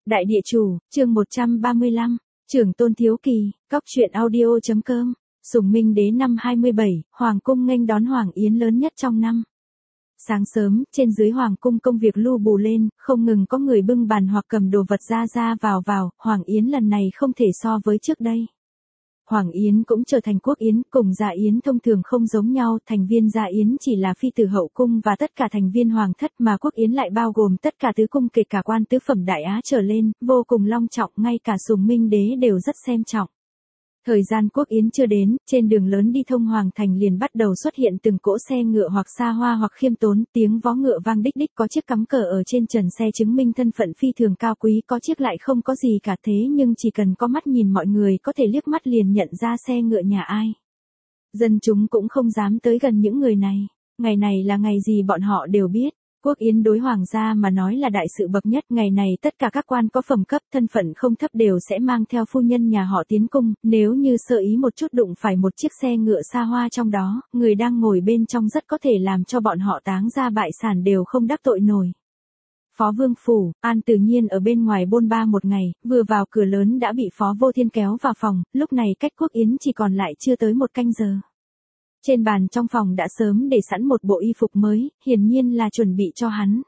Đại địa chủ, chương 135, Trưởng tôn thiếu kỳ, Cóc truyện audio.com, Sùng Minh Đế năm 27, Hoàng cung nghênh đón Hoàng Yến lớn nhất trong năm. Sáng sớm, trên dưới Hoàng cung công việc lu bù lên, không ngừng có người bưng bàn hoặc cầm đồ vật ra vào, Hoàng Yến lần này không thể so với trước đây. Hoàng Yến cũng trở thành quốc yến, cùng gia yến thông thường không giống nhau, thành viên gia yến chỉ là phi tử hậu cung và tất cả thành viên hoàng thất, mà quốc yến lại bao gồm tất cả tứ cung kể cả quan tứ phẩm đại á trở lên, vô cùng long trọng, ngay cả Sùng Minh Đế đều rất xem trọng. Thời gian quốc yến chưa đến, trên đường lớn đi thông hoàng thành liền bắt đầu xuất hiện từng cỗ xe ngựa hoặc xa hoa hoặc khiêm tốn, tiếng vó ngựa vang đích đích, có chiếc cắm cờ ở trên trần xe chứng minh thân phận phi thường cao quý, có chiếc lại không có gì cả, thế nhưng chỉ cần có mắt nhìn mọi người có thể liếc mắt liền nhận ra xe ngựa nhà ai. Dân chúng cũng không dám tới gần những người này. Ngày này là ngày gì bọn họ đều biết. Quốc yến đối hoàng gia mà nói là đại sự bậc nhất, ngày này tất cả các quan có phẩm cấp thân phận không thấp đều sẽ mang theo phu nhân nhà họ tiến cung, nếu như sơ ý một chút đụng phải một chiếc xe ngựa xa hoa trong đó, người đang ngồi bên trong rất có thể làm cho bọn họ táng ra bại sản đều không đắc tội nổi. Phó Vương Phủ, An Tử Nhiên ở bên ngoài bôn ba một ngày, vừa vào cửa lớn đã bị Phó Vô Thiên kéo vào phòng, lúc này cách quốc yến chỉ còn lại chưa tới một canh giờ. Trên bàn trong phòng đã sớm để sẵn một bộ y phục mới, hiển nhiên là chuẩn bị cho hắn.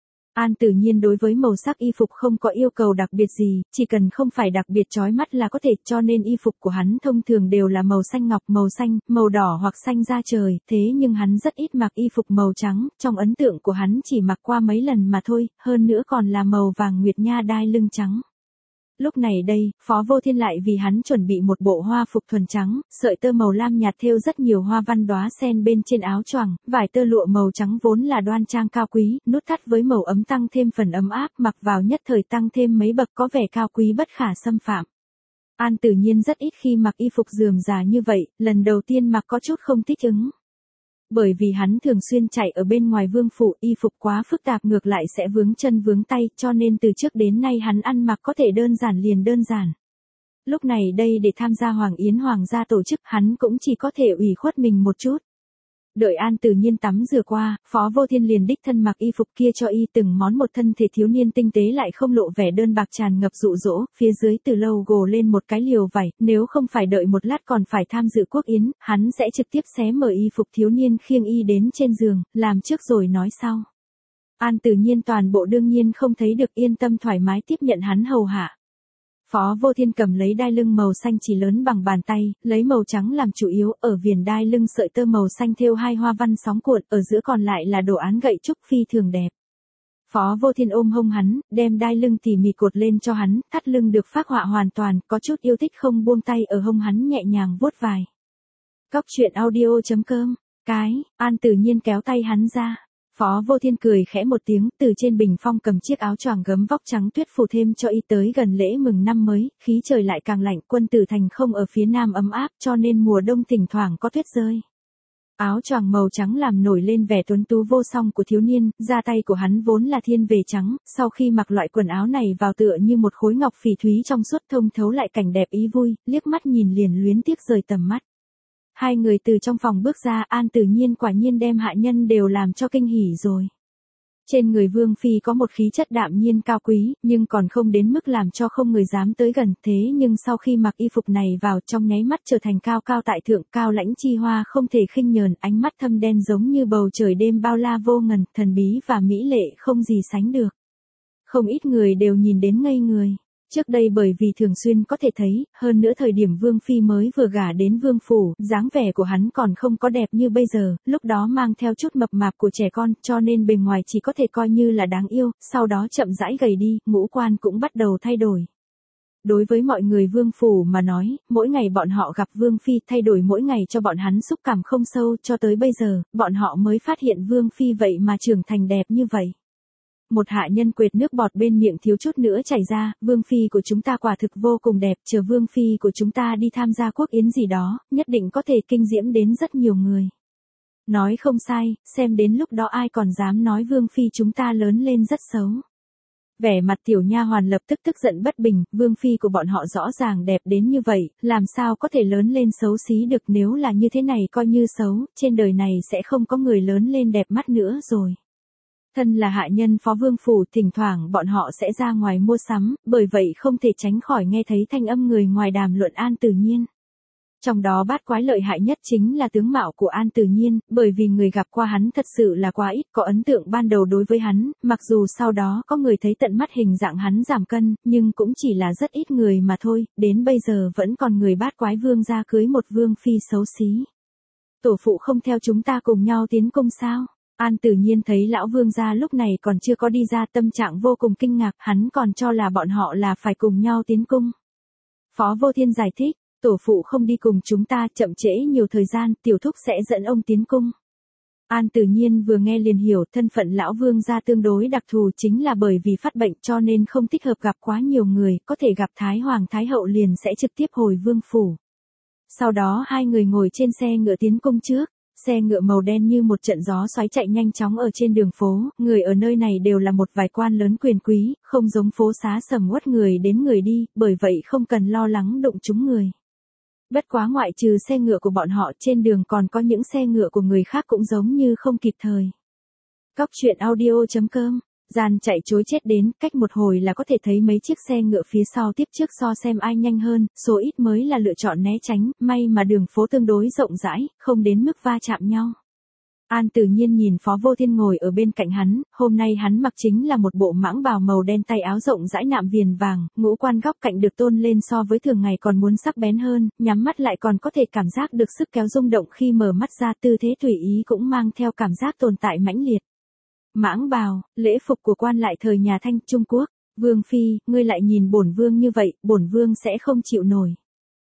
An Tử Nhiên đối với màu sắc y phục không có yêu cầu đặc biệt gì, chỉ cần không phải đặc biệt chói mắt là có thể, cho nên y phục của hắn thông thường đều là màu xanh ngọc, màu xanh, màu đỏ hoặc xanh da trời, thế nhưng hắn rất ít mặc y phục màu trắng, trong ấn tượng của hắn chỉ mặc qua mấy lần mà thôi, hơn nữa còn là màu vàng nguyệt nha đai lưng trắng. Lúc này đây, Phó Vô Thiên lại vì hắn chuẩn bị một bộ hoa phục thuần trắng, sợi tơ màu lam nhạt thêu rất nhiều hoa văn đóa sen bên trên áo choàng, vải tơ lụa màu trắng vốn là đoan trang cao quý, nút thắt với màu ấm tăng thêm phần ấm áp, mặc vào nhất thời tăng thêm mấy bậc có vẻ cao quý bất khả xâm phạm. An Tử Nhiên rất ít khi mặc y phục rườm rà như vậy, lần đầu tiên mặc có chút không thích ứng. Bởi vì hắn thường xuyên chạy ở bên ngoài vương phủ, y phục quá phức tạp ngược lại sẽ vướng chân vướng tay, cho nên từ trước đến nay hắn ăn mặc có thể đơn giản liền đơn giản. Lúc này đây để tham gia Hoàng Yến hoàng gia tổ chức, hắn cũng chỉ có thể ủy khuất mình một chút. Đợi An Tử Nhiên tắm rửa qua, Phó Vô Thiên liền đích thân mặc y phục kia cho y, từng món một thân thể thiếu niên tinh tế lại không lộ vẻ đơn bạc tràn ngập dụ dỗ, phía dưới từ lâu gồ lên một cái liều vải, nếu không phải đợi một lát còn phải tham dự quốc yến, hắn sẽ trực tiếp xé mở y phục thiếu niên khiêng y đến trên giường, làm trước rồi nói sau. An Tử Nhiên toàn bộ đương nhiên không thấy được, yên tâm thoải mái tiếp nhận hắn hầu hạ. Phó Vô Thiên cầm lấy đai lưng màu xanh chỉ lớn bằng bàn tay, lấy màu trắng làm chủ yếu, ở viền đai lưng sợi tơ màu xanh thêu hai hoa văn sóng cuộn, ở giữa còn lại là đồ án gậy trúc phi thường đẹp. Phó Vô Thiên ôm hông hắn, đem đai lưng tỉ mỉ cột lên cho hắn, thắt lưng được phác họa hoàn toàn, có chút yêu thích không buông tay ở hông hắn nhẹ nhàng vuốt vai. Cóc truyện audio.com, An Tử Nhiên kéo tay hắn ra. Phó Vô Thiên cười khẽ một tiếng, từ trên bình phong cầm chiếc áo choàng gấm vóc trắng tuyết phủ thêm cho y, tới gần lễ mừng năm mới, khí trời lại càng lạnh, quân tử thành không ở phía nam ấm áp, cho nên mùa đông thỉnh thoảng có tuyết rơi. Áo choàng màu trắng làm nổi lên vẻ tuấn tú vô song của thiếu niên, da tay của hắn vốn là thiên về trắng, sau khi mặc loại quần áo này vào tựa như một khối ngọc phỉ thúy trong suốt, thông thấu lại cảnh đẹp ý vui, liếc mắt nhìn liền luyến tiếc rời tầm mắt. Hai người từ trong phòng bước ra, An Tử Nhiên quả nhiên đem hạ nhân đều làm cho kinh hỉ rồi. Trên người Vương Phi có một khí chất đạm nhiên cao quý, nhưng còn không đến mức làm cho không người dám tới gần, thế nhưng sau khi mặc y phục này vào, trong nháy mắt trở thành cao cao tại thượng, cao lãnh chi hoa không thể khinh nhờn, ánh mắt thâm đen giống như bầu trời đêm bao la vô ngần, thần bí và mỹ lệ không gì sánh được. Không ít người đều nhìn đến ngây người. Trước đây bởi vì thường xuyên có thể thấy, hơn nữa thời điểm Vương Phi mới vừa gả đến Vương Phủ, dáng vẻ của hắn còn không có đẹp như bây giờ, lúc đó mang theo chút mập mạp của trẻ con, cho nên bề ngoài chỉ có thể coi như là đáng yêu, sau đó chậm rãi gầy đi, ngũ quan cũng bắt đầu thay đổi. Đối với mọi người Vương Phủ mà nói, mỗi ngày bọn họ gặp Vương Phi thay đổi mỗi ngày cho bọn hắn xúc cảm không sâu, cho tới bây giờ, bọn họ mới phát hiện Vương Phi vậy mà trưởng thành đẹp như vậy. Một hạ nhân quệt nước bọt bên miệng thiếu chút nữa chảy ra, Vương Phi của chúng ta quả thực vô cùng đẹp, chờ Vương Phi của chúng ta đi tham gia quốc yến gì đó, nhất định có thể kinh diễm đến rất nhiều người. Nói không sai, xem đến lúc đó ai còn dám nói Vương Phi chúng ta lớn lên rất xấu. Vẻ mặt tiểu nha hoàn lập tức tức giận bất bình, Vương Phi của bọn họ rõ ràng đẹp đến như vậy, làm sao có thể lớn lên xấu xí được, nếu là như thế này coi như xấu, trên đời này sẽ không có người lớn lên đẹp mắt nữa rồi. Thân là hạ nhân Phó Vương Phủ, thỉnh thoảng bọn họ sẽ ra ngoài mua sắm, bởi vậy không thể tránh khỏi nghe thấy thanh âm người ngoài đàm luận An Tử Nhiên. Trong đó bát quái lợi hại nhất chính là tướng mạo của An Tử Nhiên, bởi vì người gặp qua hắn thật sự là quá ít, có ấn tượng ban đầu đối với hắn, mặc dù sau đó có người thấy tận mắt hình dạng hắn giảm cân, nhưng cũng chỉ là rất ít người mà thôi, đến bây giờ vẫn còn người bát quái vương gia cưới một vương phi xấu xí. Tổ phụ không theo chúng ta cùng nhau tiến cung sao? An Tử Nhiên thấy lão vương gia lúc này còn chưa có đi ra, tâm trạng vô cùng kinh ngạc, hắn còn cho là bọn họ là phải cùng nhau tiến cung. Phó Vô Thiên giải thích, tổ phụ không đi cùng chúng ta, chậm trễ nhiều thời gian, tiểu thúc sẽ dẫn ông tiến cung. An Tử Nhiên vừa nghe liền hiểu, thân phận lão vương gia tương đối đặc thù, chính là bởi vì phát bệnh cho nên không thích hợp gặp quá nhiều người, có thể gặp Thái Hoàng Thái Hậu liền sẽ trực tiếp hồi vương phủ. Sau đó hai người ngồi trên xe ngựa tiến cung trước. Xe ngựa màu đen như một trận gió xoáy chạy nhanh chóng ở trên đường phố, người ở nơi này đều là một vài quan lớn quyền quý, không giống phố xá sầm uất người đến người đi, bởi vậy không cần lo lắng đụng trúng người. Bất quá ngoại trừ xe ngựa của bọn họ, trên đường còn có những xe ngựa của người khác cũng giống như không kịp thời. Cóc truyện audio.com, gian chạy chối chết đến, cách một hồi là có thể thấy mấy chiếc xe ngựa phía sau tiếp trước so xem ai nhanh hơn, số ít mới là lựa chọn né tránh, may mà đường phố tương đối rộng rãi, không đến mức va chạm nhau. An Tử Nhiên nhìn Phó Vô Thiên ngồi ở bên cạnh hắn, hôm nay hắn mặc chính là một bộ mãng bào màu đen, tay áo rộng rãi nạm viền vàng, ngũ quan góc cạnh được tôn lên so với thường ngày còn muốn sắc bén hơn, nhắm mắt lại còn có thể cảm giác được sức kéo rung động, khi mở mắt ra tư thế tùy ý cũng mang theo cảm giác tồn tại mãnh liệt. Mãng bào, lễ phục của quan lại thời nhà Thanh, Trung Quốc. Vương phi, ngươi lại nhìn bổn vương như vậy, bổn vương sẽ không chịu nổi.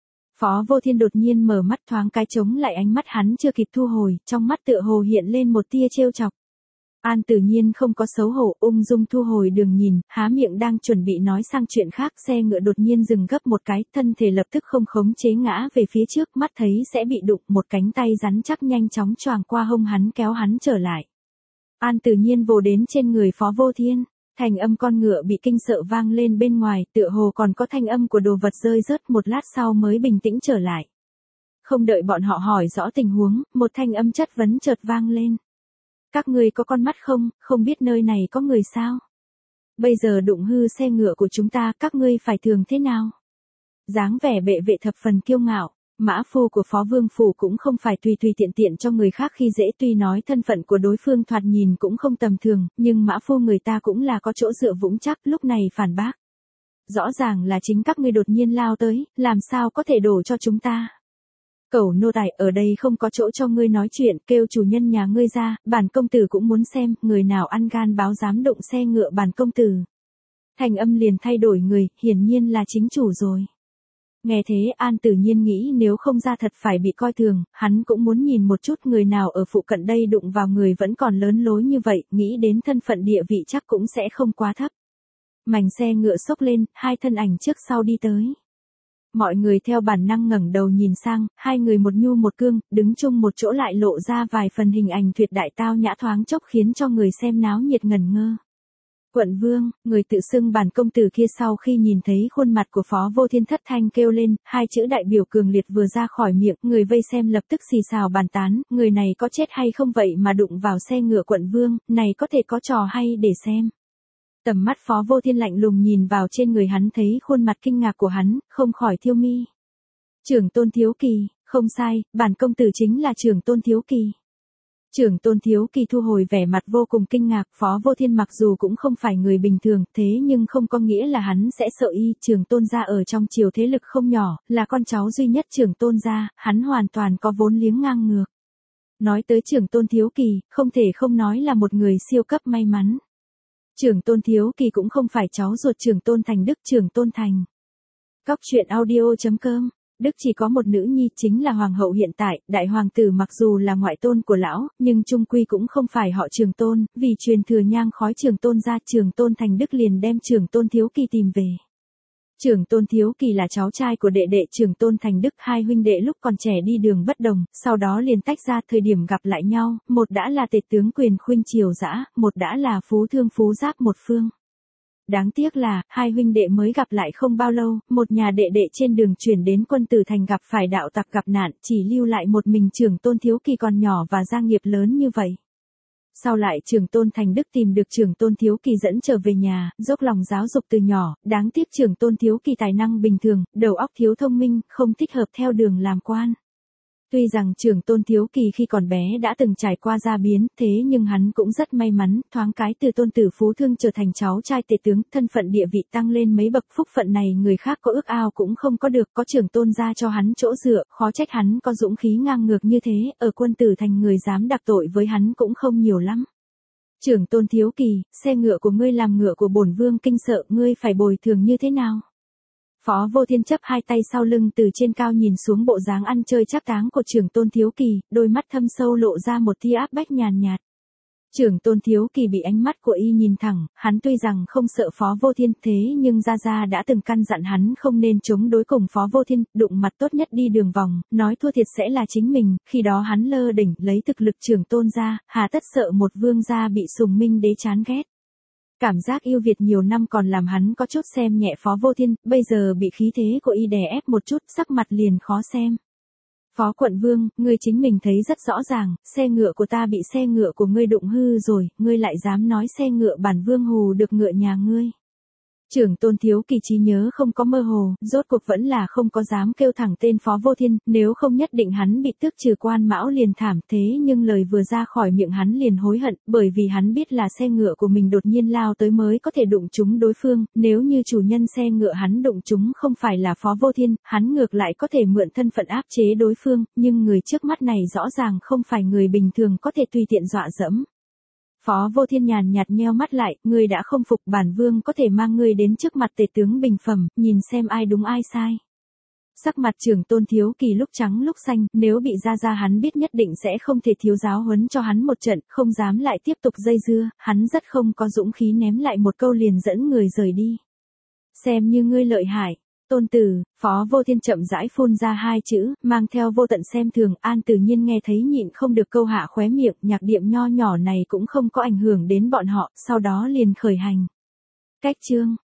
Phó Vô Thiên đột nhiên mở mắt, thoáng cái chống lại, ánh mắt hắn chưa kịp thu hồi, trong mắt tựa hồ hiện lên một tia trêu chọc. An Tử Nhiên không có xấu hổ, ung dung thu hồi đường nhìn, há miệng đang chuẩn bị nói sang chuyện khác, xe ngựa đột nhiên dừng gấp một cái, thân thể lập tức không khống chế ngã về phía trước, mắt thấy sẽ bị đụng, một cánh tay rắn chắc nhanh chóng choàng qua hông hắn kéo hắn trở lại. An Tử Nhiên vồ đến trên người Phó Vô Thiên, thành âm con ngựa bị kinh sợ vang lên bên ngoài, tựa hồ còn có thanh âm của đồ vật rơi rớt, một lát sau mới bình tĩnh trở lại. Không đợi bọn họ hỏi rõ tình huống, một thanh âm chất vấn chợt vang lên. Các ngươi có con mắt không, không biết nơi này có người sao? Bây giờ đụng hư xe ngựa của chúng ta, các ngươi phải thường thế nào? Dáng vẻ bệ vệ thập phần kiêu ngạo. Mã phu của Phó Vương Phủ cũng không phải tùy tùy tiện tiện cho người khác khi dễ, tuy nói thân phận của đối phương thoạt nhìn cũng không tầm thường, nhưng mã phu người ta cũng là có chỗ dựa vững chắc, lúc này phản bác. Rõ ràng là chính các ngươi đột nhiên lao tới, làm sao có thể đổ cho chúng ta. Cẩu nô tài, ở đây không có chỗ cho ngươi nói chuyện, kêu chủ nhân nhà ngươi ra, bản công tử cũng muốn xem, người nào ăn gan báo dám đụng xe ngựa bản công tử. Thành âm liền thay đổi người, hiển nhiên là chính chủ rồi. Nghe thế An Tử Nhiên nghĩ nếu không ra thật phải bị coi thường, hắn cũng muốn nhìn một chút người nào ở phụ cận đây đụng vào người vẫn còn lớn lối như vậy, nghĩ đến thân phận địa vị chắc cũng sẽ không quá thấp. Mảnh xe ngựa xốc lên, hai thân ảnh trước sau đi tới. Mọi người theo bản năng ngẩng đầu nhìn sang, hai người một nhu một cương, đứng chung một chỗ lại lộ ra vài phần hình ảnh tuyệt đại tao nhã, thoáng chốc khiến cho người xem náo nhiệt ngẩn ngơ. Quận vương, người tự xưng bản công tử kia sau khi nhìn thấy khuôn mặt của Phó Vô Thiên thất thanh kêu lên, hai chữ đại biểu cường liệt vừa ra khỏi miệng, người vây xem lập tức xì xào bàn tán, người này có chết hay không vậy mà đụng vào xe ngựa quận vương, này có thể có trò hay để xem. Tầm mắt Phó Vô Thiên lạnh lùng nhìn vào trên người hắn, thấy khuôn mặt kinh ngạc của hắn, không khỏi thiêu mi. Trưởng Tôn Thiếu Kỳ, không sai, bản công tử chính là Trưởng Tôn Thiếu Kỳ. Trưởng Tôn Thiếu Kỳ thu hồi vẻ mặt vô cùng kinh ngạc, Phó Vô Thiên mặc dù cũng không phải người bình thường, thế nhưng không có nghĩa là hắn sẽ sợ y, Trưởng Tôn gia ở trong triều thế lực không nhỏ, là con cháu duy nhất Trưởng Tôn gia, hắn hoàn toàn có vốn liếng ngang ngược. Nói tới Trưởng Tôn Thiếu Kỳ, không thể không nói là một người siêu cấp may mắn. Trưởng Tôn Thiếu Kỳ cũng không phải cháu ruột Trưởng Tôn Thành Đức, Trưởng Tôn Thành. Cóc truyện audio.com. Đức chỉ có một nữ nhi, chính là hoàng hậu hiện tại, đại hoàng tử mặc dù là ngoại tôn của lão, nhưng chung quy cũng không phải họ Trường Tôn, vì truyền thừa nhang khói Trường Tôn ra, Trường Tôn Thành Đức liền đem Trường Tôn Thiếu Kỳ tìm về. Trường Tôn Thiếu Kỳ là cháu trai của đệ đệ Trường Tôn Thành Đức, hai huynh đệ lúc còn trẻ đi đường bất đồng, sau đó liền tách ra, thời điểm gặp lại nhau, một đã là tể tướng quyền khuynh triều dã, một đã là phú thương phú giáp một phương. Đáng tiếc là, hai huynh đệ mới gặp lại không bao lâu, một nhà đệ đệ trên đường chuyển đến Quân Tử Thành gặp phải đạo tặc gặp nạn, chỉ lưu lại một mình Trưởng Tôn Thiếu Kỳ còn nhỏ và gia nghiệp lớn như vậy. Sau lại Trưởng Tôn Thành Đức tìm được Trưởng Tôn Thiếu Kỳ dẫn trở về nhà, dốc lòng giáo dục từ nhỏ, đáng tiếc Trưởng Tôn Thiếu Kỳ tài năng bình thường, đầu óc thiếu thông minh, không thích hợp theo đường làm quan. Tuy rằng Trưởng Tôn Thiếu Kỳ khi còn bé đã từng trải qua gia biến, thế nhưng hắn cũng rất may mắn, thoáng cái từ tôn tử phú thương trở thành cháu trai tể tướng, thân phận địa vị tăng lên mấy bậc, phúc phận này người khác có ước ao cũng không có được, có Trưởng Tôn gia cho hắn chỗ dựa, khó trách hắn có dũng khí ngang ngược như thế, ở quân tử thành người dám đặc tội với hắn cũng không nhiều lắm. Trưởng Tôn Thiếu Kỳ, xe ngựa của ngươi làm ngựa của bổn vương kinh sợ, ngươi phải bồi thường như thế nào? Phó Vô Thiên chấp hai tay sau lưng từ trên cao nhìn xuống bộ dáng ăn chơi trác táng của Trưởng Tôn Thiếu Kỳ, đôi mắt thâm sâu lộ ra một tia áp bách nhàn nhạt. Trưởng Tôn Thiếu Kỳ bị ánh mắt của y nhìn thẳng, hắn tuy rằng không sợ Phó Vô Thiên thế nhưng Gia Gia đã từng căn dặn hắn không nên chống đối cùng Phó Vô Thiên, đụng mặt tốt nhất đi đường vòng, nói thua thiệt sẽ là chính mình, khi đó hắn lơ đỉnh lấy thực lực Trưởng Tôn gia, hà tất sợ một vương gia bị Sùng Minh Đế chán ghét. Cảm giác yêu Việt nhiều năm còn làm hắn có chút xem nhẹ Phó Vô Thiên, bây giờ bị khí thế của y đè ép một chút, sắc mặt liền khó xem. Phó quận vương, ngươi chính mình thấy rất rõ ràng, xe ngựa của ta bị xe ngựa của ngươi đụng hư rồi, ngươi lại dám nói xe ngựa bản vương hù được ngựa nhà ngươi. Trưởng Tôn Thiếu Kỳ trí nhớ không có mơ hồ, rốt cuộc vẫn là không có dám kêu thẳng tên Phó Vô Thiên, nếu không nhất định hắn bị tước trừ quan mão liền thảm, thế nhưng lời vừa ra khỏi miệng hắn liền hối hận, bởi vì hắn biết là xe ngựa của mình đột nhiên lao tới mới có thể đụng trúng đối phương, nếu như chủ nhân xe ngựa hắn đụng trúng không phải là Phó Vô Thiên, hắn ngược lại có thể mượn thân phận áp chế đối phương, nhưng người trước mắt này rõ ràng không phải người bình thường có thể tùy tiện dọa dẫm. Phó Vô Thiên nhàn nhạt nheo mắt lại, ngươi đã không phục, bản vương có thể mang ngươi đến trước mặt tể tướng bình phẩm, nhìn xem ai đúng ai sai. Sắc mặt Trưởng Tôn Thiếu Kỳ lúc trắng lúc xanh, nếu bị Gia Gia hắn biết nhất định sẽ không thể thiếu giáo huấn cho hắn một trận, không dám lại tiếp tục dây dưa, hắn rất không có dũng khí ném lại một câu liền dẫn người rời đi. Xem như ngươi lợi hại. Tôn tử, Phó Vô Thiên chậm rãi phun ra hai chữ, mang theo vô tận xem thường, An tự nhiên nghe thấy nhịn không được câu hạ khóe miệng, nhạc điệm nho nhỏ này cũng không có ảnh hưởng đến bọn họ, sau đó liền khởi hành. Cách chương